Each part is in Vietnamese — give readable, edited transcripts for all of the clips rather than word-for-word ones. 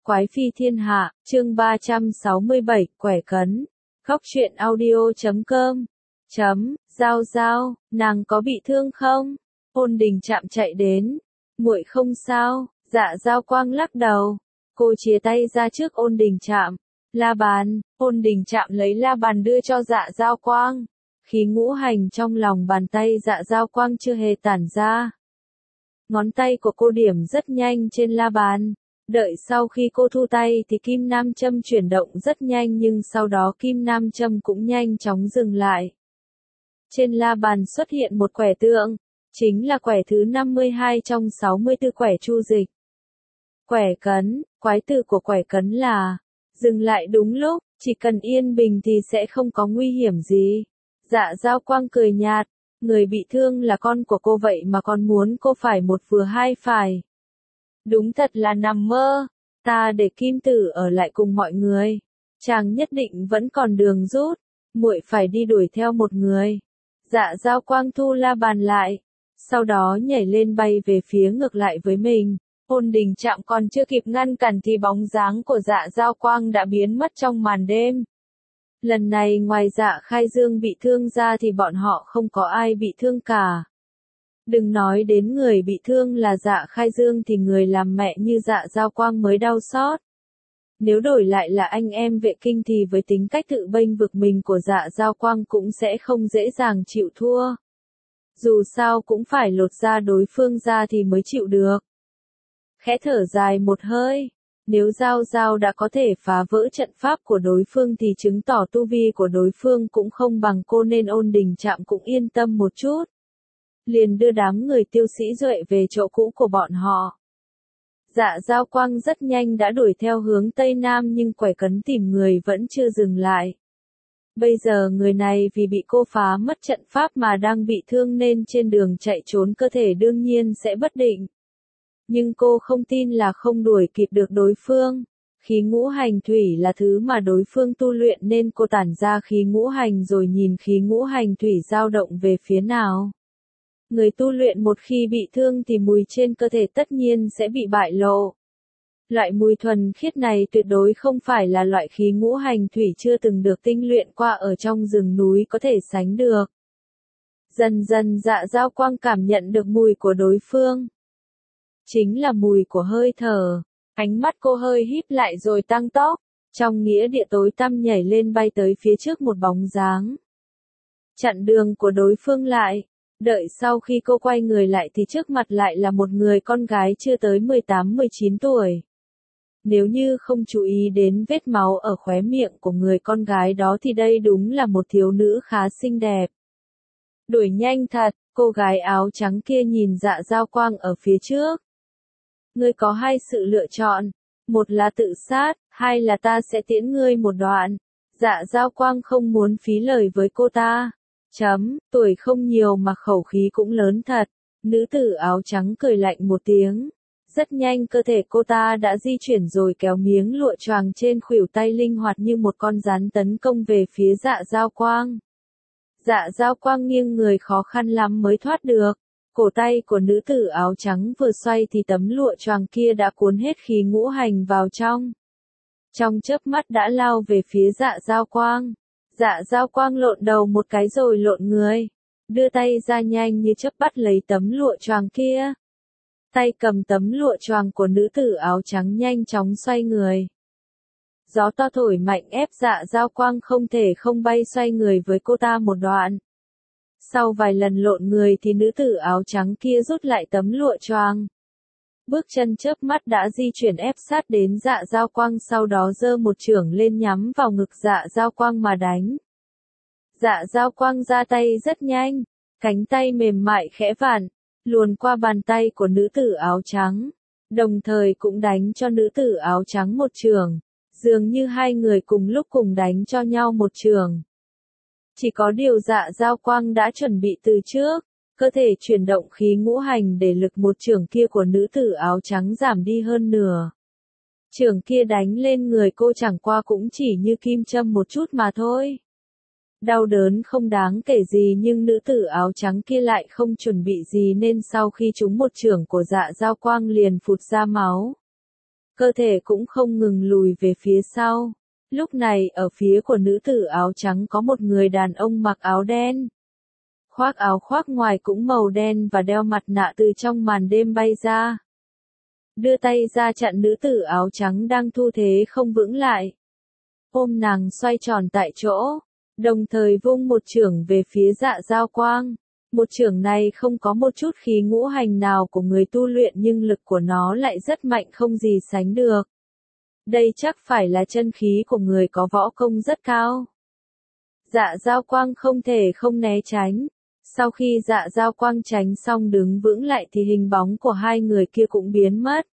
Quái phi thiên hạ, chương 367, quẻ cấn. Khóc chuyện audio.com. Giao giao, nàng có bị thương không? Ôn Đình Trạm chạy đến. Muội không sao. Dạ Giao Quang lắc đầu. Cô chia tay ra trước Ôn Đình Trạm. La bàn. Ôn Đình Trạm lấy la bàn đưa cho Dạ Giao Quang. Khí ngũ hành trong lòng bàn tay Dạ Giao Quang chưa hề tản ra. Ngón tay của cô điểm rất nhanh trên la bàn. Đợi sau khi cô thu tay thì kim nam châm chuyển động rất nhanh, nhưng sau đó kim nam châm cũng nhanh chóng dừng lại. Trên la bàn xuất hiện một quẻ tượng, chính là quẻ thứ 52 trong 64 quẻ chu dịch. Quẻ cấn, quái từ của quẻ cấn là dừng lại đúng lúc, chỉ cần yên bình thì sẽ không có nguy hiểm gì. Dạ Giao Quang cười nhạt, người bị thương là con của cô vậy mà còn muốn cô phải một vừa hai phải. Đúng thật là nằm mơ, ta để Kim Tử ở lại cùng mọi người. Chàng nhất định vẫn còn đường rút, muội phải đi đuổi theo một người. Dạ Giao Quang thu la bàn lại, sau đó nhảy lên bay về phía ngược lại với mình. Ôn Đình Trạm còn chưa kịp ngăn cản thì bóng dáng của Dạ Giao Quang đã biến mất trong màn đêm. Lần này ngoài Dạ Khai Dương bị thương ra thì bọn họ không có ai bị thương cả. Đừng nói đến người bị thương là Dạ Khai Dương thì người làm mẹ như Dạ Giao Quang mới đau xót. Nếu đổi lại là anh em Vệ Kinh thì với tính cách tự bênh vực mình của Dạ Giao Quang cũng sẽ không dễ dàng chịu thua. Dù sao cũng phải lột da đối phương ra thì mới chịu được. Khẽ thở dài một hơi, nếu Giao Giao đã có thể phá vỡ trận pháp của đối phương thì chứng tỏ tu vi của đối phương cũng không bằng cô, nên Ôn Đình Trạm cũng yên tâm một chút. Liền đưa đám người Tiêu Sĩ Duệ về chỗ cũ của bọn họ. Dạ Giao Quang rất nhanh đã đuổi theo hướng Tây Nam, nhưng quẻ cấn tìm người vẫn chưa dừng lại. Bây giờ người này vì bị cô phá mất trận pháp mà đang bị thương nên trên đường chạy trốn cơ thể đương nhiên sẽ bất định. Nhưng cô không tin là không đuổi kịp được đối phương. Khí ngũ hành thủy là thứ mà đối phương tu luyện nên cô tản ra khí ngũ hành rồi nhìn khí ngũ hành thủy dao động về phía nào. Người tu luyện một khi bị thương thì mùi trên cơ thể tất nhiên sẽ bị bại lộ. Loại mùi thuần khiết này tuyệt đối không phải là loại khí ngũ hành thủy chưa từng được tinh luyện qua ở trong rừng núi có thể sánh được. Dần dần Dạ Giao Quang cảm nhận được mùi của đối phương. Chính là mùi của hơi thở. Ánh mắt cô hơi híp lại rồi tăng tốc. Trong nghĩa địa tối tăm nhảy lên bay tới phía trước một bóng dáng. Chặn đường của đối phương lại. Đợi sau khi cô quay người lại thì trước mặt lại là một người con gái chưa tới 18-19 tuổi. Nếu như không chú ý đến vết máu ở khóe miệng của người con gái đó thì đây đúng là một thiếu nữ khá xinh đẹp. Đuổi nhanh thật, cô gái áo trắng kia nhìn Dạ Giao Quang ở phía trước. Ngươi có hai sự lựa chọn, một là tự sát, hai là ta sẽ tiễn ngươi một đoạn. Dạ Giao Quang không muốn phí lời với cô ta. Tuổi không nhiều mà khẩu khí cũng lớn thật. Nữ tử áo trắng cười lạnh một tiếng. Rất nhanh cơ thể cô ta đã di chuyển rồi kéo miếng lụa choàng trên khuỷu tay linh hoạt như một con rắn tấn công về phía Dạ Giao Quang. Dạ Giao Quang nghiêng người khó khăn lắm mới thoát được. Cổ tay của nữ tử áo trắng vừa xoay thì tấm lụa choàng kia đã cuốn hết khí ngũ hành vào trong. Trong chớp mắt đã lao về phía Dạ Giao Quang. Dạ Giao Quang lộn đầu một cái rồi lộn người. Đưa tay ra nhanh như chớp bắt lấy tấm lụa choàng kia. Tay cầm tấm lụa choàng của nữ tử áo trắng nhanh chóng xoay người. Gió to thổi mạnh ép Dạ Giao Quang không thể không bay xoay người với cô ta một đoạn. Sau vài lần lộn người thì nữ tử áo trắng kia rút lại tấm lụa choàng. Bước chân chớp mắt đã di chuyển ép sát đến Dạ Giao Quang, sau đó giơ một chưởng lên nhắm vào ngực Dạ Giao Quang mà đánh. Dạ Giao Quang ra tay rất nhanh, cánh tay mềm mại khẽ vặn, luồn qua bàn tay của nữ tử áo trắng, đồng thời cũng đánh cho nữ tử áo trắng một chưởng, dường như hai người cùng lúc cùng đánh cho nhau một chưởng. Chỉ có điều Dạ Giao Quang đã chuẩn bị từ trước. Cơ thể chuyển động khí ngũ hành để lực một chưởng kia của nữ tử áo trắng giảm đi hơn nửa. Chưởng kia đánh lên người cô chẳng qua cũng chỉ như kim châm một chút mà thôi. Đau đớn không đáng kể gì, nhưng nữ tử áo trắng kia lại không chuẩn bị gì nên sau khi trúng một chưởng của Dạ Giao Quang liền phụt ra máu. cơ thể cũng không ngừng lùi về phía sau. Lúc này ở phía của nữ tử áo trắng có một người đàn ông mặc áo đen. Khoác áo khoác ngoài cũng màu đen và đeo mặt nạ từ trong màn đêm bay ra. Đưa tay ra chặn nữ tử áo trắng đang thu thế không vững lại. Ôm nàng xoay tròn tại chỗ, đồng thời vung một chưởng về phía Dạ Dao Quang. Một chưởng này không có một chút khí ngũ hành nào của người tu luyện nhưng lực của nó lại rất mạnh không gì sánh được. Đây chắc phải là chân khí của người có võ công rất cao. Dạ Dao Quang không thể không né tránh. Sau khi Dạ Dao Quang tránh xong đứng vững lại thì hình bóng của hai người kia cũng biến mất.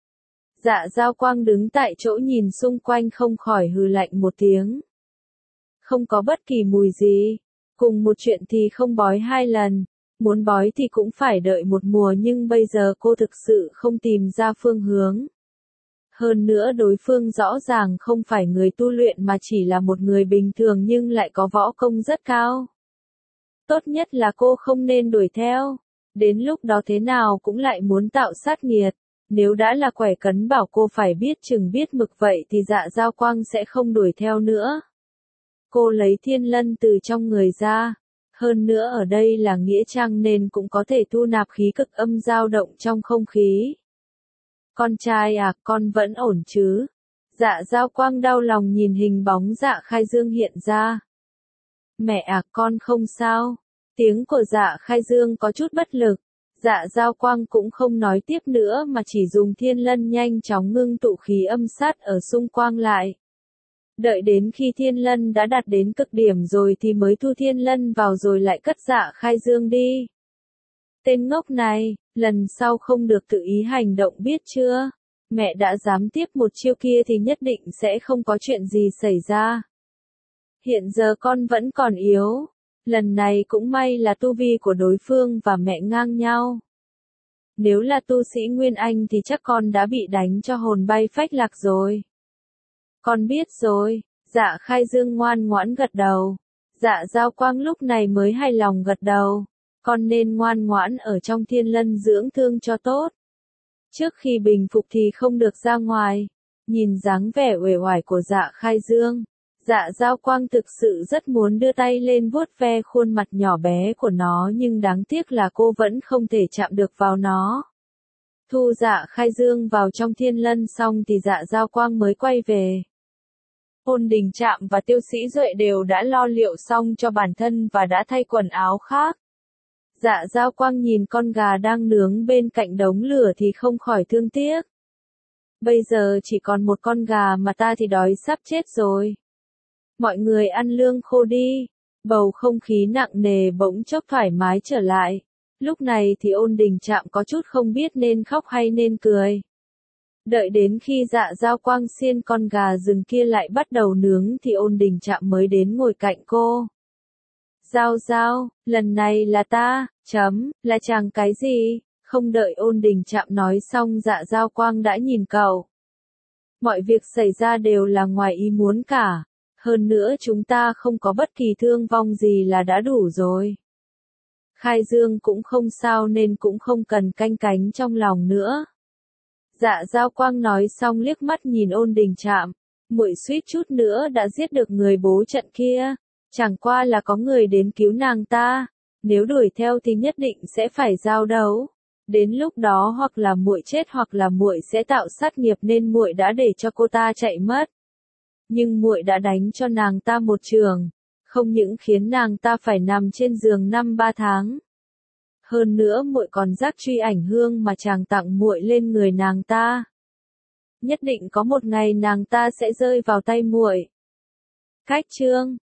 Dạ Dao Quang đứng tại chỗ nhìn xung quanh không khỏi hừ lạnh một tiếng. Không có bất kỳ mùi gì. Cùng một chuyện thì không bói hai lần. Muốn bói thì cũng phải đợi một mùa nhưng bây giờ cô thực sự không tìm ra phương hướng. Hơn nữa đối phương rõ ràng không phải người tu luyện mà chỉ là một người bình thường nhưng lại có võ công rất cao. Tốt nhất là cô không nên đuổi theo. Đến lúc đó thế nào cũng lại muốn tạo sát nghiệt. Nếu đã là Quẻ Cấn bảo cô phải biết chừng biết mực vậy thì Dạ Dao Quang sẽ không đuổi theo nữa. Cô lấy thiên lân từ trong người ra. Hơn nữa ở đây là nghĩa trang nên cũng có thể thu nạp khí cực âm dao động trong không khí. Con trai à, con vẫn ổn chứ? Dạ Dao Quang đau lòng nhìn hình bóng Dạ Khai Dương hiện ra. Mẹ à, con không sao. Tiếng của Dạ Khai Dương có chút bất lực. Dạ Dao Quang cũng không nói tiếp nữa mà chỉ dùng thiên lân nhanh chóng ngưng tụ khí âm sát ở xung quanh lại. Đợi đến khi thiên lân đã đạt đến cực điểm rồi thì mới thu thiên lân vào rồi lại cất Dạ Khai Dương đi. Tên ngốc này, lần sau không được tự ý hành động biết chưa? Mẹ đã dám tiếp một chiêu kia thì nhất định sẽ không có chuyện gì xảy ra. Hiện giờ con vẫn còn yếu. Lần này cũng may là tu vi của đối phương và mẹ ngang nhau. Nếu là tu sĩ Nguyên Anh thì chắc con đã bị đánh cho hồn bay phách lạc rồi. Con biết rồi. Dạ Khai Dương ngoan ngoãn gật đầu. Dạ Dao Quang lúc này mới hài lòng gật đầu. Con nên ngoan ngoãn ở trong thiên lân dưỡng thương cho tốt. Trước khi bình phục thì không được ra ngoài. Nhìn dáng vẻ uể oải của Dạ Khai Dương, Dạ Dao Quang thực sự rất muốn đưa tay lên vuốt ve khuôn mặt nhỏ bé của nó nhưng đáng tiếc là cô vẫn không thể chạm được vào nó. Thu Dạ Khai Dương vào trong thiên lân xong thì Dạ Dao Quang mới quay về. Ôn Đình Trạm và Tiêu Sĩ Duệ đều đã lo liệu xong cho bản thân và đã thay quần áo khác. Dạ Dao Quang nhìn con gà đang nướng bên cạnh đống lửa thì không khỏi thương tiếc. Bây giờ chỉ còn một con gà mà ta thì đói sắp chết rồi. Mọi người ăn lương khô đi. Bầu không khí nặng nề bỗng chốc thoải mái trở lại. Lúc này thì Ôn Đình Trạm có chút không biết nên khóc hay nên cười. Đợi đến khi Dạ Dao Quang xiên con gà rừng kia lại bắt đầu nướng thì Ôn Đình Trạm mới đến ngồi cạnh cô. Dao Dao, lần này là ta, là chàng cái gì? Không đợi Ôn Đình Trạm nói xong Dạ Dao Quang đã nhìn cậu. Mọi việc xảy ra đều là ngoài ý muốn cả. Hơn nữa chúng ta không có bất kỳ thương vong gì là đã đủ rồi. Khai Dương cũng không sao nên cũng không cần canh cánh trong lòng nữa. Dạ Dao Quang nói xong liếc mắt nhìn Ôn Đình Trạm. Muội suýt chút nữa đã giết được người bố trận kia. Chẳng qua là có người đến cứu nàng ta. Nếu đuổi theo thì nhất định sẽ phải giao đấu. Đến lúc đó hoặc là muội chết hoặc là muội sẽ tạo sát nghiệp nên muội đã để cho cô ta chạy mất. Nhưng muội đã đánh cho nàng ta một chưởng, không những khiến nàng ta phải nằm trên giường 5-3 tháng. Hơn nữa muội còn rắc truy ảnh hương mà chàng tặng muội lên người nàng ta. Nhất định có một ngày nàng ta sẽ rơi vào tay muội. Cách chương